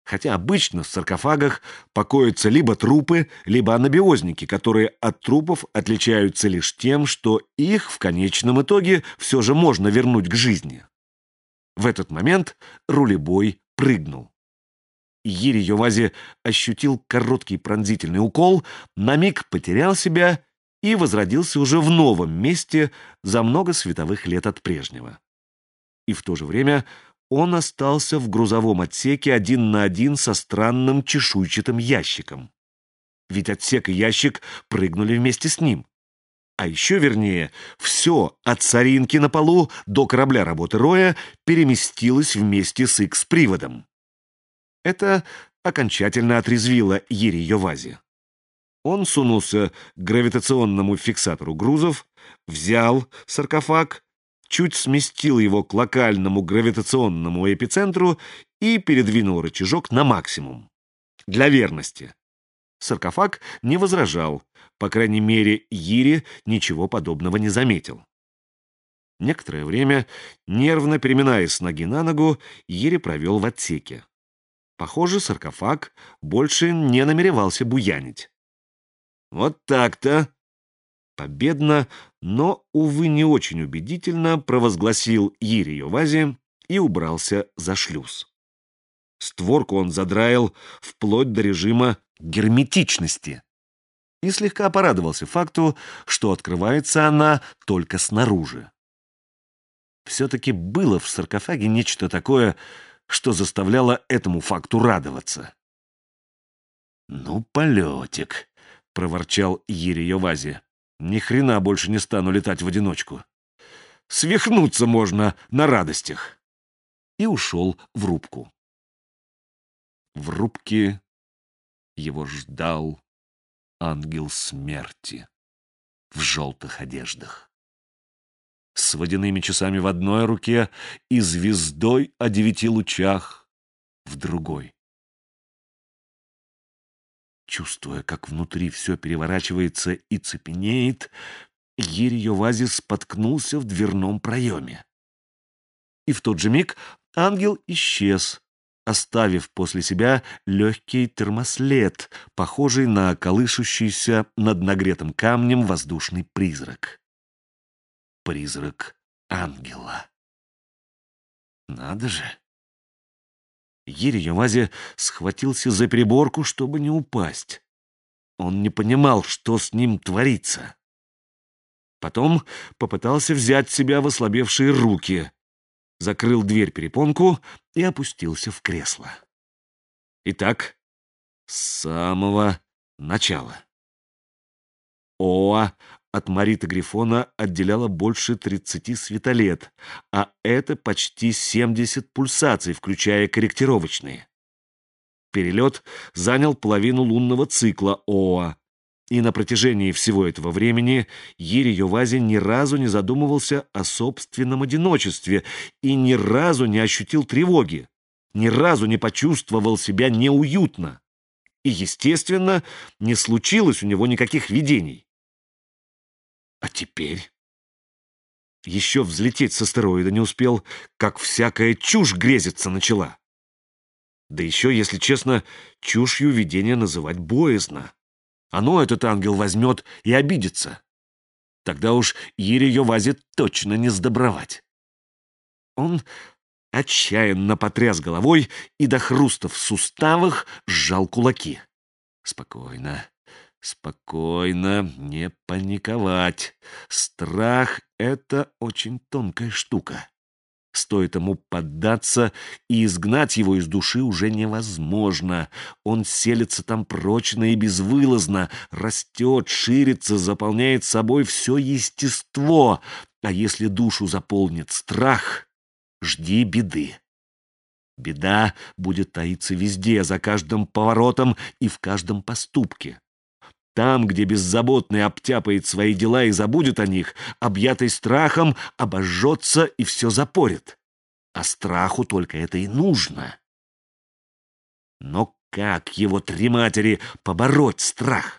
Хотя обычно в саркофагах покоятся либо трупы, либо анабиозники, которые от трупов отличаются лишь тем, что их в конечном итоге все же можно вернуть к жизни. В этот момент рулебой прыгнул. Йири Йовази ощутил короткий пронзительный укол, на миг потерял себя и возродился уже в новом месте за много световых лет от прежнего. И в то же время он остался в грузовом отсеке один на один со странным чешуйчатым ящиком. Ведь отсек и ящик прыгнули вместе с ним. А еще вернее, все от соринки на полу до корабля работы Роя переместилось вместе с Икс-приводом. Это окончательно отрезвило Йири Йовази. Он сунулся к гравитационному фиксатору грузов, взял саркофаг, чуть сместил его к локальному гравитационному эпицентру и передвинул рычажок на максимум. Для верности. Саркофаг не возражал, по крайней мере, Йири ничего подобного не заметил. Некоторое время, нервно переминаясь с ноги на ногу, Йири провел в отсеке. Похоже, саркофаг больше не намеревался буянить. «Вот так-то!» Победно, но, увы, не очень убедительно провозгласил Йири Йовази и убрался за шлюз. Створку он задраил вплоть до режима герметичности и слегка порадовался факту, что открывается она только снаружи. Все-таки было в саркофаге нечто такое, что заставляло этому факту радоваться. «Ну, полетик!» — проворчал Йири Йовази. «Ни хрена больше не стану летать в одиночку. Свихнуться можно на радостях!» И ушел в рубку. В рубке его ждал ангел смерти в желтых одеждах, с водяными часами в одной руке и звездой о 9 лучах в другой. Чувствуя, как внутри все переворачивается и цепенеет, Йири Йовази споткнулся в дверном проеме. И в тот же миг ангел исчез, оставив после себя легкий термослед, похожий на колышущийся над нагретым камнем воздушный призрак. Призрак ангела. Надо же! Йири Йовази схватился за переборку, чтобы не упасть. Он не понимал, что с ним творится. Потом попытался взять себя в ослабевшие руки, закрыл дверь-перепонку и опустился в кресло. Итак, с самого начала. ОА от Марита Грифона отделяло больше 30 светолет, а это почти 70 пульсаций, включая корректировочные. Перелет занял половину лунного цикла ОА, и на протяжении всего этого времени Йири Йовази ни разу не задумывался о собственном одиночестве и ни разу не ощутил тревоги, ни разу не почувствовал себя неуютно. И, естественно, не случилось у него никаких видений. А теперь? Еще взлететь с астероида не успел, как всякая чушь грезиться начала. Да еще, если честно, чушью видения называть боязно. Оно, этот ангел, возьмет и обидится. Тогда уж Йири Йовази точно не сдобровать. Он отчаянно потряс головой и до хруста в суставах сжал кулаки. Спокойно. Спокойно, не паниковать. Страх — это очень тонкая штука. Стоит ему поддаться, и изгнать его из души уже невозможно. Он селится там прочно и безвылазно, растет, ширится, заполняет собой все естество. А если душу заполнит страх, жди беды. Беда будет таиться везде, за каждым поворотом и в каждом поступке. Там, где беззаботный обтяпает свои дела и забудет о них, объятый страхом обожжется и все запорит. А страху только это и нужно. Но как его, три матери, побороть страх?